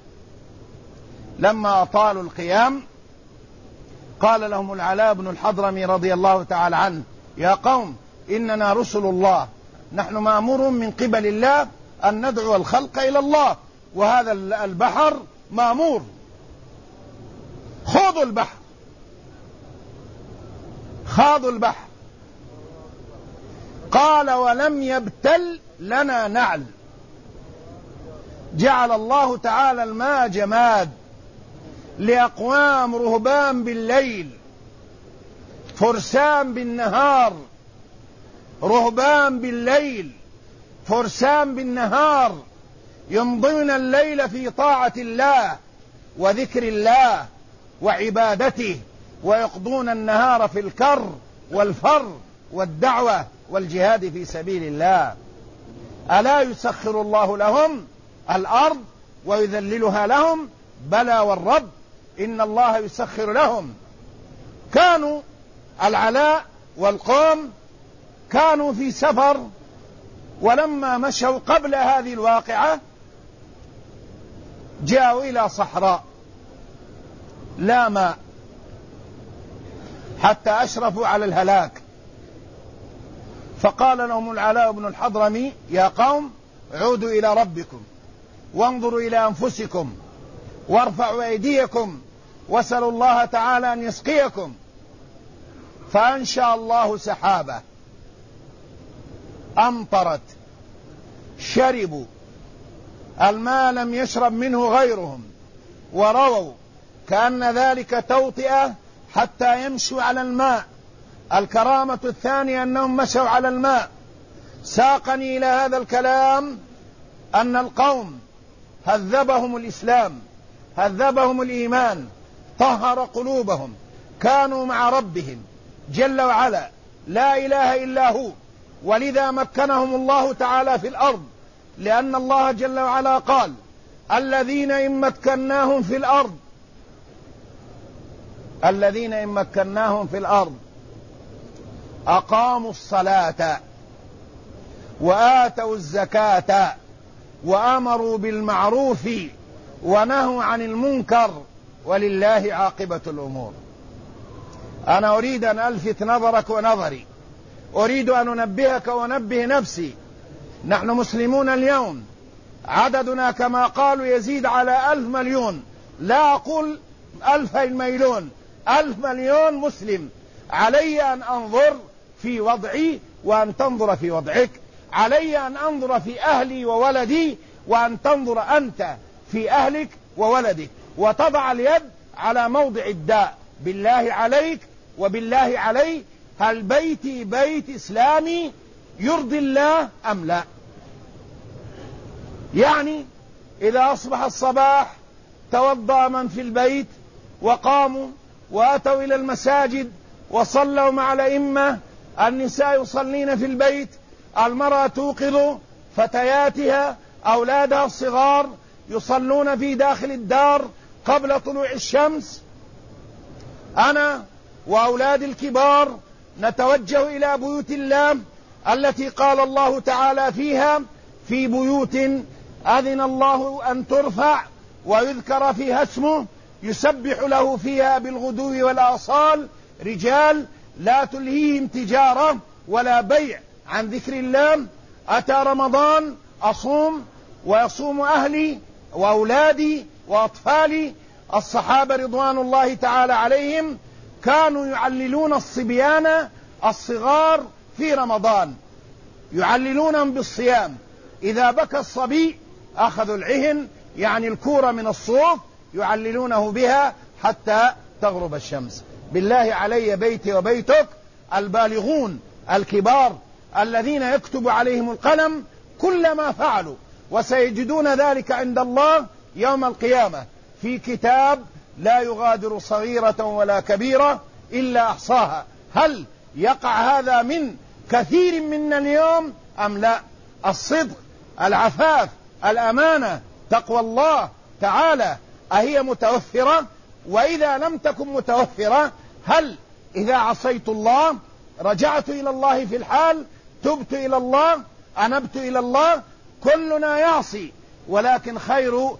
لما أطالوا القيام قال لهم العلاء بن الحضرمي رضي الله تعالى عنه: يا قوم، إننا رسل الله، نحن مأمور من قبل الله أن ندعو الخلق إلى الله، وهذا البحر مأمور، خوضوا البحر. خاضوا البحر. قال: ولم يبتل لنا نعل. جعل الله تعالى الماء جماد لأقوام رهبان بالليل، فرسان بالنهار، رهبان بالليل، فرسان بالنهار، يمضون الليل في طاعة الله وذكر الله وعبادته، ويقضون النهار في الكر والفر والدعوة والجهاد في سبيل الله. ألا يسخر الله لهم الأرض ويذللها لهم؟ بلى والرب، إن الله يسخر لهم. كانوا العلاء والقوم كانوا في سفر، ولما مشوا قبل هذه الواقعة جاءوا إلى صحراء لا ماء، حتى أشرفوا على الهلاك. فقال لهم العلاء بن الحضرمي: يا قوم، عودوا إلى ربكم وانظروا إلى أنفسكم وارفعوا أيديكم واسألوا الله تعالى أن يسقيكم. فأنشأ الله سحابة أمطرت، شربوا الماء لم يشرب منه غيرهم، ورووا كأن ذلك توطئة حتى يمشوا على الماء. الكرامة الثانية أنهم مشوا على الماء. ساقني إلى هذا الكلام أن القوم هذبهم الإسلام، هذبهم الإيمان، طهر قلوبهم، كانوا مع ربهم جل وعلا لا إله إلا هو، ولذا مكنهم الله تعالى في الأرض، لأن الله جل وعلا قال: الذين إن مكناهم في الأرض أقاموا الصلاة وآتوا الزكاة وأمروا بالمعروف ونهوا عن المنكر ولله عاقبة الأمور. أنا أريد أن ألفت نظرك ونظري، أريد أن أنبهك وأنبه نفسي. نحن مسلمون اليوم، عددنا كما قالوا يزيد على 1000 مليون، لا أقول 2000 مليون، 1000 مليون مسلم. علي أن أنظر في وضعي وأن تنظر في وضعك، علي أن أنظر في أهلي وولدي وأن تنظر أنت في أهلك وولدك، وتضع اليد على موضع الداء. بالله عليك وبالله علي، هل بيتي بيت إسلامي يرضي الله أم لا؟ يعني إذا أصبح الصباح توضأ من في البيت وقاموا وأتوا إلى المساجد وصلوا مع الأئمة، النساء يصلين في البيت، المرأة توقظ فتياتها أولادها الصغار يصلون في داخل الدار قبل طلوع الشمس. أنا وأولادي الكبار نتوجه إلى بيوت الله التي قال الله تعالى فيها: في بيوت أذن الله أن ترفع ويذكر فيها اسمه يسبح له فيها بالغدو والآصال رجال لا تلهيهم تجارة ولا بيع عن ذكر الله. أتى رمضان أصوم ويصوم أهلي وأولادي وأطفالي. الصحابة رضوان الله تعالى عليهم كانوا يعللون الصبيان الصغار في رمضان، يعللونهم بالصيام. إذا بكى الصبي أخذوا العهن، يعني الكورة من الصوف، يعللونه بها حتى تغرب الشمس. بالله علي بيتي وبيتك البالغون الكبار الذين يكتب عليهم القلم كل ما فعلوا، وسيجدون ذلك عند الله يوم القيامة في كتاب لا يغادر صغيرة ولا كبيرة إلا أحصاها. هل يقع هذا من كثير منا اليوم أم لا؟ الصدق، العفاف، الأمانة، تقوى الله تعالى أهي متوفرة؟ وإذا لم تكن متوفرة، هل إذا عصيت الله رجعت إلى الله في الحال، تبت إلى الله، أنبت إلى الله؟ كلنا يعصي، ولكن خير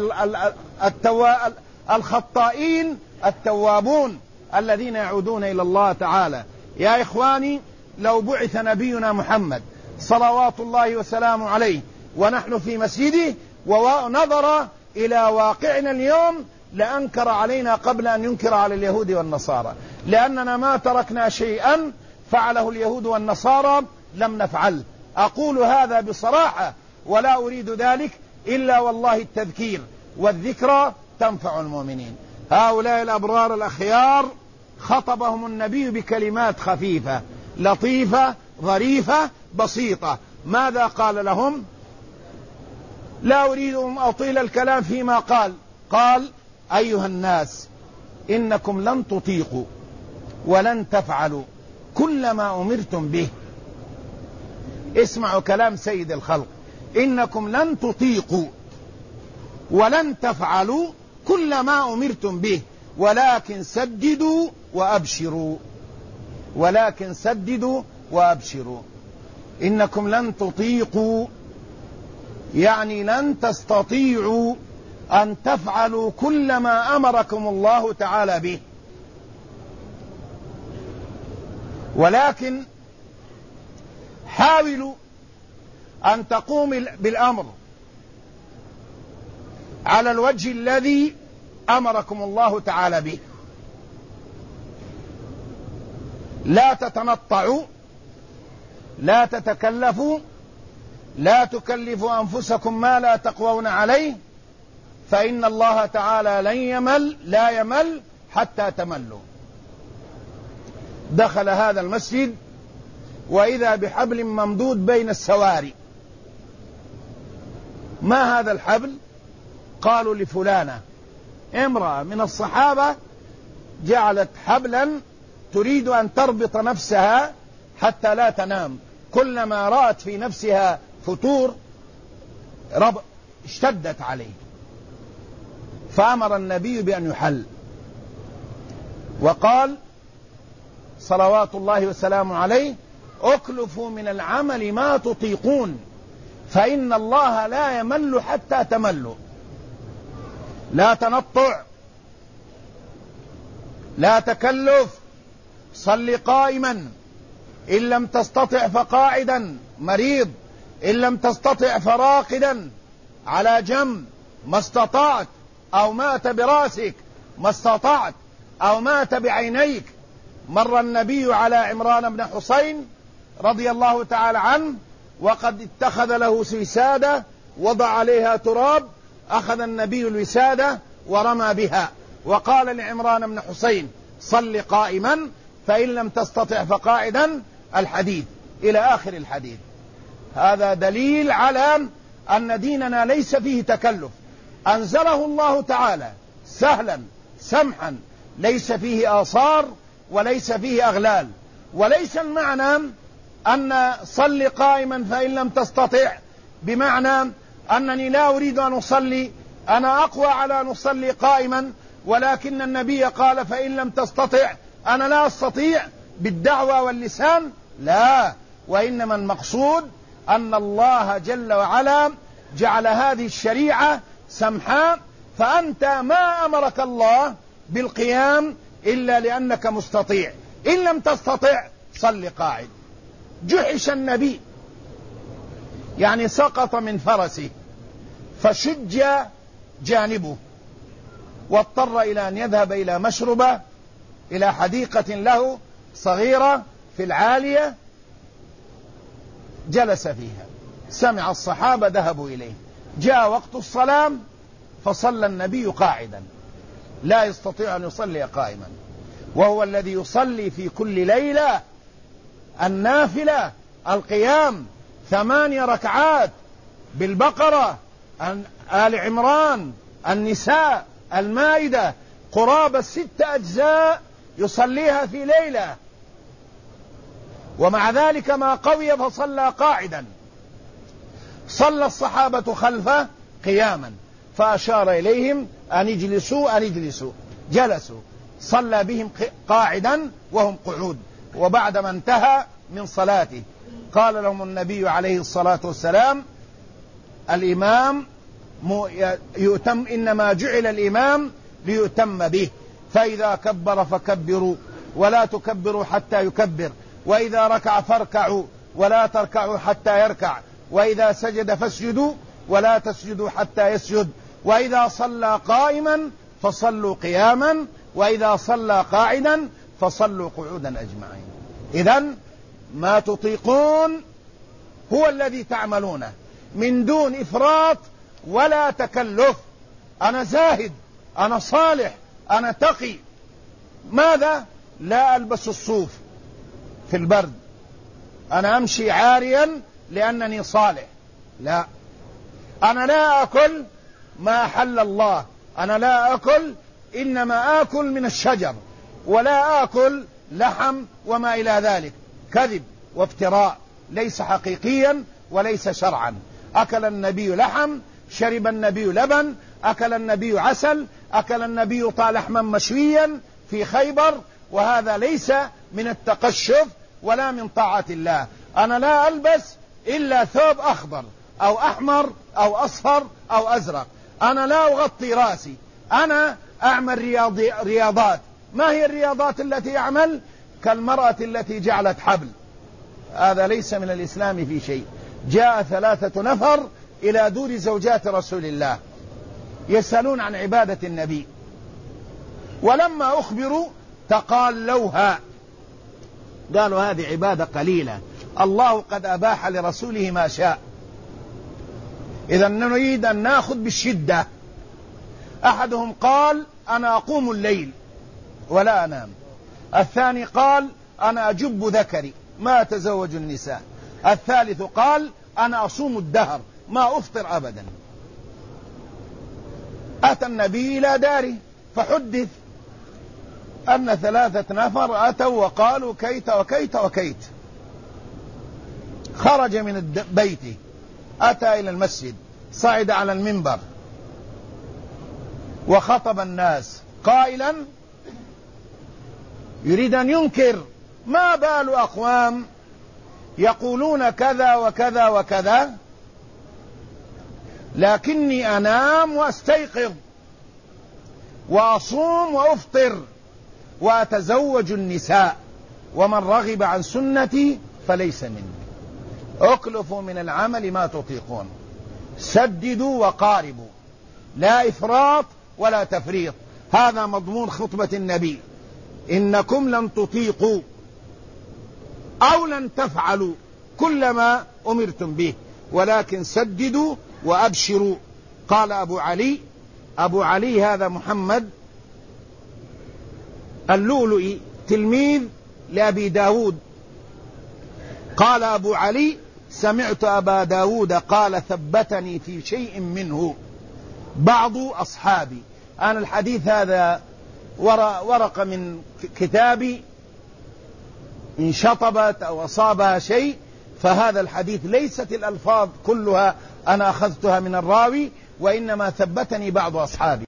الخطائين التوابون الذين يعودون إلى الله تعالى. يا إخواني، لو بعث نبينا محمد صلوات الله وسلامه عليه ونحن في مسجده ونظر إلى واقعنا اليوم لأنكر علينا قبل أن ينكر على اليهود والنصارى، لأننا ما تركنا شيئا فعله اليهود والنصارى لم نفعل. أقول هذا بصراحة ولا أريد ذلك إلا والله التذكير والذكرى تنفع المؤمنين. هؤلاء الأبرار الأخيار خطبهم النبي بكلمات خفيفة لطيفة ظريفة بسيطة. ماذا قال لهم؟ لا أريد أن أطيل الكلام فيما قال أيها الناس إنكم لن تطيقوا ولن تفعلوا كل ما أمرتم به. اسمعوا كلام سيد الخلق، إنكم لن تطيقوا ولن تفعلوا كل ما أمرتم به، ولكن سددوا وأبشروا. ولكن سددوا وأبشروا. إنكم لن تطيقوا يعني لن تستطيعوا أن تفعلوا كل ما أمركم الله تعالى به، ولكن حاولوا أن تقوموا بالأمر على الوجه الذي أمركم الله تعالى به. لا تتنطعوا، لا تتكلفوا، لا تكلفوا أنفسكم ما لا تقوون عليه، فإن الله تعالى لا يمل حتى تملوا. دخل هذا المسجد وإذا بحبل ممدود بين السواري. ما هذا الحبل؟ قالوا لفلانة، امرأة من الصحابة جعلت حبلا تريد أن تربط نفسها حتى لا تنام، كلما رأت في نفسها فتور اشتدت عليه، فأمر النبي بأن يحل، وقال صلوات الله وسلامه عليه: اكلفوا من العمل ما تطيقون فإن الله لا يمل حتى تملوا. لا تنطع، لا تكلف، صل قائما، إن لم تستطع فقاعدا، مريض إن لم تستطع فراقدا، على جنب ما استطعت، أو مات براسك ما استطعت، أو مات بعينيك. مر النبي على عمران بن حسين رضي الله تعالى عنه وقد اتخذ له وسادة وضع عليها تراب، أخذ النبي الوسادة ورمى بها وقال لعمران بن حسين: صل قائما فإن لم تستطع فقاعدا، الحديث إلى آخر الحديث. هذا دليل على أن ديننا ليس فيه تكلف، أنزله الله تعالى سهلا سمحا، ليس فيه آثار وليس فيه أغلال. وليس المعنى أن صل قائما فإن لم تستطع بمعنى أنني لا أريد أن أصلي، أنا أقوى على أن أصلي قائما، ولكن النبي قال فإن لم تستطع أنا لا أستطيع بالدعوة واللسان. لا، وإنما المقصود أن الله جل وعلا جعل هذه الشريعة سمحاء، فأنت ما أمرك الله بالقيام إلا لأنك مستطيع. إن لم تستطع صل قاعد. جحش النبي، يعني سقط من فرسه فشج جانبه، واضطر إلى أن يذهب إلى مشربة إلى حديقة له صغيرة في العالية جلس فيها، سمع الصحابة ذهبوا إليه، جاء وقت الصلاة فصلى النبي قاعدا، لا يستطيع أن يصلي قائما، وهو الذي يصلي في كل ليلة النافلة القيام 8 ركعات بالبقرة، آل عمران، النساء، المائدة، قرابة 6 أجزاء يصليها في ليلة، ومع ذلك ما قوي فصلى قاعدا. صلى الصحابة خلفه قياما فأشار إليهم أن يجلسوا أن يجلسوا، جلسوا، صلى بهم قاعدا وهم قعود. وبعدما انتهى من صلاته قال لهم النبي عليه الصلاة والسلام: الإمام يؤتم، إنما جعل الإمام ليؤتم به، فإذا كبر فكبروا ولا تكبروا حتى يكبر، وإذا ركع فاركعوا ولا تركعوا حتى يركع، وإذا سجد فاسجدوا ولا تسجدوا حتى يسجد، وإذا صلى قائما فصلوا قياما، وإذا صلى قاعدا فصلوا قعودا أجمعين. إذن ما تطيقون هو الذي تعملونه من دون إفراط ولا تكلف. أنا زاهد، أنا صالح، أنا تقي، ماذا؟ لا ألبس الصوف في البرد، أنا أمشي عاريا لأنني صالح، لا، أنا لا أكل ما حل الله، أنا لا أكل، إنما آكل من الشجر، ولا آكل لحم وما إلى ذلك، كذب وافتراء، ليس حقيقيا وليس شرعا. أكل النبي لحم، شرب النبي لبن، أكل النبي عسل، أكل النبي لحما مشويا في خيبر، وهذا ليس من التقشف ولا من طاعة الله. أنا لا ألبس إلا ثوب أخضر أو أحمر أو أصفر أو أزرق، أنا لا أغطي رأسي، أنا أعمل رياضات. ما هي الرياضات التي أعمل؟ كالمرأة التي جعلت حبل، هذا ليس من الإسلام في شيء. جاء 3 نفر إلى دور زوجات رسول الله يسألون عن عبادة النبي، ولما أخبروا تقالوها، قالوا هذه عبادة قليلة، الله قد أباح لرسوله ما شاء، إذا نريد أن نأخذ بالشدة. أحدهم قال: أنا أقوم الليل ولا أنام. الثاني قال: أنا أجب ذكري ما أتزوج النساء. الثالث قال: أنا أصوم الدهر ما أفطر أبدا. أتى النبي إلى داره فحدث أن 3 نفر أتوا وقالوا كيت وكيت وكيت. خرج من بيته، أتى إلى المسجد، صعد على المنبر وخطب الناس قائلا يريد أن ينكر: ما بال أقوام يقولون كذا وكذا وكذا، لكني أنام وأستيقظ وأصوم وأفطر وأتزوج النساء، ومن رغب عن سنتي فليس مني. اكلفوا من العمل ما تطيقون، سددوا وقاربوا، لا إفراط ولا تفريط. هذا مضمون خطبة النبي: إنكم لن تطيقوا أو لن تفعلوا كل ما أمرتم به، ولكن سددوا وأبشروا. قال أبو علي هذا محمد اللؤلؤي تلميذ لأبي داود، قال أبو علي: سمعت أبا داود قال: ثبتني في شيء منه بعض أصحابي. أنا الحديث هذا ورقة من كتابي انشطبت أو أصابها شيء، فهذا الحديث ليست الألفاظ كلها أنا أخذتها من الراوي، وإنما ثبتني بعض أصحابي.